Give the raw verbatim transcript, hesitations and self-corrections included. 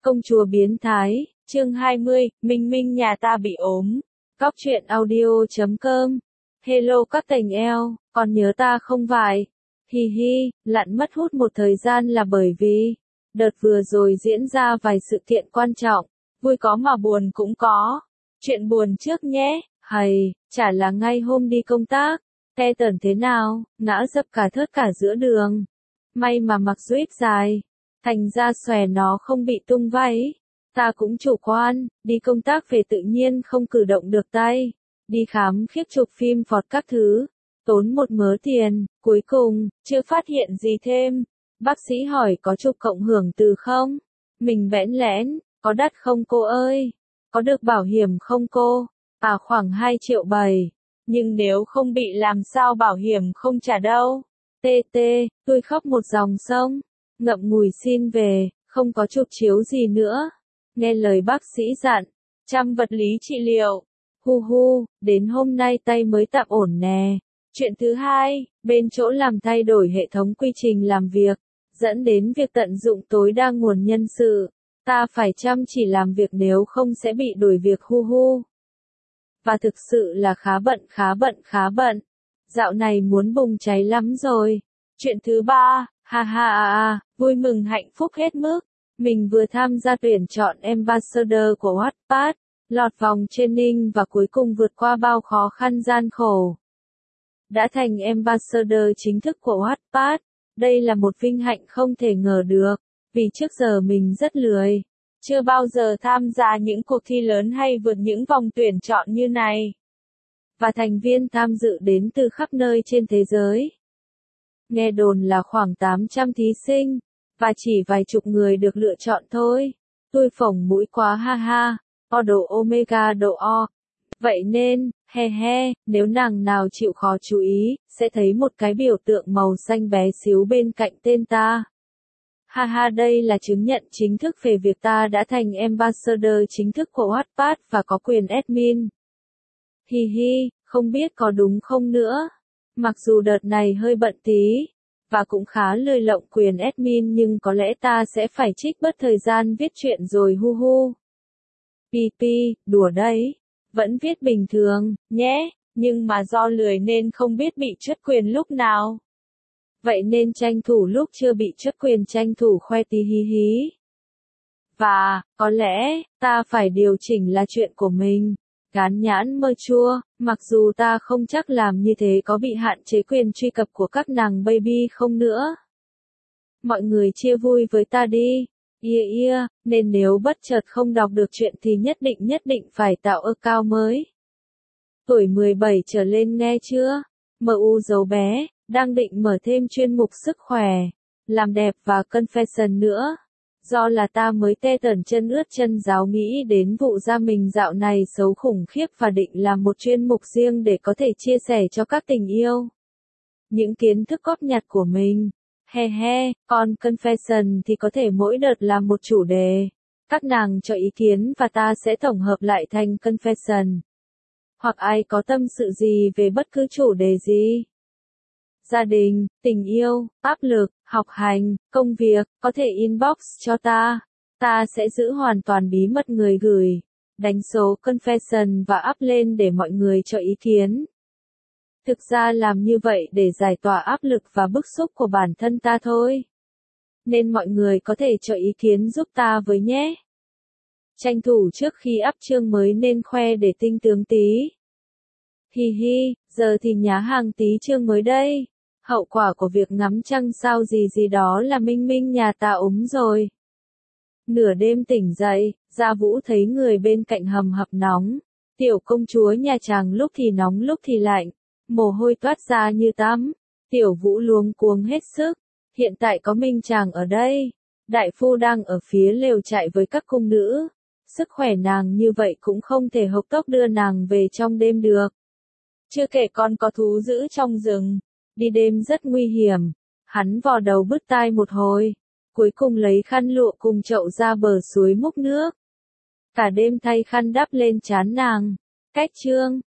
Công chúa biến thái, chương hai mươi, Minh Minh nhà ta bị ốm. Cóc truyện audio chấm com. Hello các thành eo, còn nhớ ta không vải? Hi hi, lặn mất hút một thời gian là bởi vì đợt vừa rồi diễn ra vài sự kiện quan trọng, vui có mà buồn cũng có. Chuyện buồn trước nhé, hầy, chả là ngay hôm đi công tác, te tởn thế nào, ngã dập cả thớt cả giữa đường. May mà mặc duýt dài, thành ra xòe nó không bị tung váy. Ta cũng chủ quan, đi công tác về tự nhiên không cử động được tay. Đi khám khiếp chụp phim phọt các thứ, tốn một mớ tiền, cuối cùng, chưa phát hiện gì thêm. Bác sĩ hỏi có chụp cộng hưởng từ không? Mình bẽn lẽn, có đắt không cô ơi? Có được bảo hiểm không cô? À khoảng hai triệu bảy. Nhưng nếu không bị làm sao bảo hiểm không trả đâu. Tê tê, tôi khóc một dòng sông. Ngậm ngùi xin về, không có chụp chiếu gì nữa. Nghe lời bác sĩ dặn, chăm vật lý trị liệu. Hu hu, đến hôm nay tay mới tạm ổn nè. Chuyện thứ hai, bên chỗ làm thay đổi hệ thống quy trình làm việc, dẫn đến việc tận dụng tối đa nguồn nhân sự. Ta phải chăm chỉ làm việc nếu không sẽ bị đuổi việc hu hu. Và thực sự là khá bận khá bận khá bận. Dạo này muốn bùng cháy lắm rồi. Chuyện thứ ba, ha ha ha ha, vui mừng hạnh phúc hết mức. Mình vừa tham gia tuyển chọn Ambassador của Wattpad, lọt vòng training và cuối cùng vượt qua bao khó khăn gian khổ. Đã thành Ambassador chính thức của Wattpad. Đây là một vinh hạnh không thể ngờ được, vì trước giờ mình rất lười. Chưa bao giờ tham gia những cuộc thi lớn hay vượt những vòng tuyển chọn như này. Và thành viên tham dự đến từ khắp nơi trên thế giới. Nghe đồn là khoảng tám trăm thí sinh, và chỉ vài chục người được lựa chọn thôi. Tôi phồng mũi quá ha ha, o độ omega độ o. Vậy nên, he he, nếu nàng nào chịu khó chú ý, sẽ thấy một cái biểu tượng màu xanh bé xíu bên cạnh tên ta. Ha ha, đây là chứng nhận chính thức về việc ta đã thành Ambassador chính thức của Wattpad và có quyền admin. Hi hi, không biết có đúng không nữa. Mặc dù đợt này hơi bận tí, và cũng khá lười lộng quyền admin nhưng có lẽ ta sẽ phải trích bớt thời gian viết truyện rồi hu hu. Pi pi, đùa đấy. Vẫn viết bình thường, nhé, nhưng mà do lười nên không biết bị truất quyền lúc nào. Vậy nên tranh thủ lúc chưa bị truất quyền tranh thủ khoe tí hí hí. Và, có lẽ, ta phải điều chỉnh là chuyện của mình. Gán nhãn mơ chua, mặc dù ta không chắc làm như thế có bị hạn chế quyền truy cập của các nàng baby không nữa. Mọi người chia vui với ta đi. Yeah yeah, nên nếu bất chợt không đọc được chuyện thì nhất định nhất định phải tạo account mới. Tuổi mười bảy trở lên nghe chưa? em u dấu bé, đang định mở thêm chuyên mục sức khỏe, làm đẹp và confession nữa. Do là ta mới tê tởn chân ướt chân ráo nghĩ đến vụ da mình dạo này xấu khủng khiếp và định làm một chuyên mục riêng để có thể chia sẻ cho các tình yêu. Những kiến thức góp nhặt của mình. He he, còn confession thì có thể mỗi đợt làm một chủ đề. Các nàng cho ý kiến và ta sẽ tổng hợp lại thành confession. Hoặc ai có tâm sự gì về bất cứ chủ đề gì. Gia đình, tình yêu, áp lực, học hành, công việc, có thể inbox cho ta. Ta sẽ giữ hoàn toàn bí mật người gửi. Đánh số confession và up lên để mọi người cho ý kiến. Thực ra làm như vậy để giải tỏa áp lực và bức xúc của bản thân ta thôi. Nên mọi người có thể cho ý kiến giúp ta với nhé. Tranh thủ trước khi up chương mới nên khoe để tinh tướng tí. Hi hi, giờ thì nhá hàng tí chương mới đây. Hậu quả của việc ngắm trăng sao gì gì đó là Minh Minh nhà ta ốm rồi. Nửa đêm tỉnh dậy, Gia Vũ thấy người bên cạnh hầm hập nóng. Tiểu công chúa nhà chàng lúc thì nóng lúc thì lạnh. Mồ hôi toát ra như tắm. Tiểu Vũ luống cuống hết sức. Hiện tại có Minh chàng ở đây. Đại phu đang ở phía lều trại với các cung nữ. Sức khỏe nàng như vậy cũng không thể hộc tốc đưa nàng về trong đêm được. Chưa kể còn có thú dữ trong rừng. Đi đêm rất nguy hiểm. Hắn vò đầu bứt tai một hồi. Cuối cùng lấy khăn lụa cùng chậu ra bờ suối múc nước. Cả đêm thay khăn đắp lên trán nàng. Cách chương.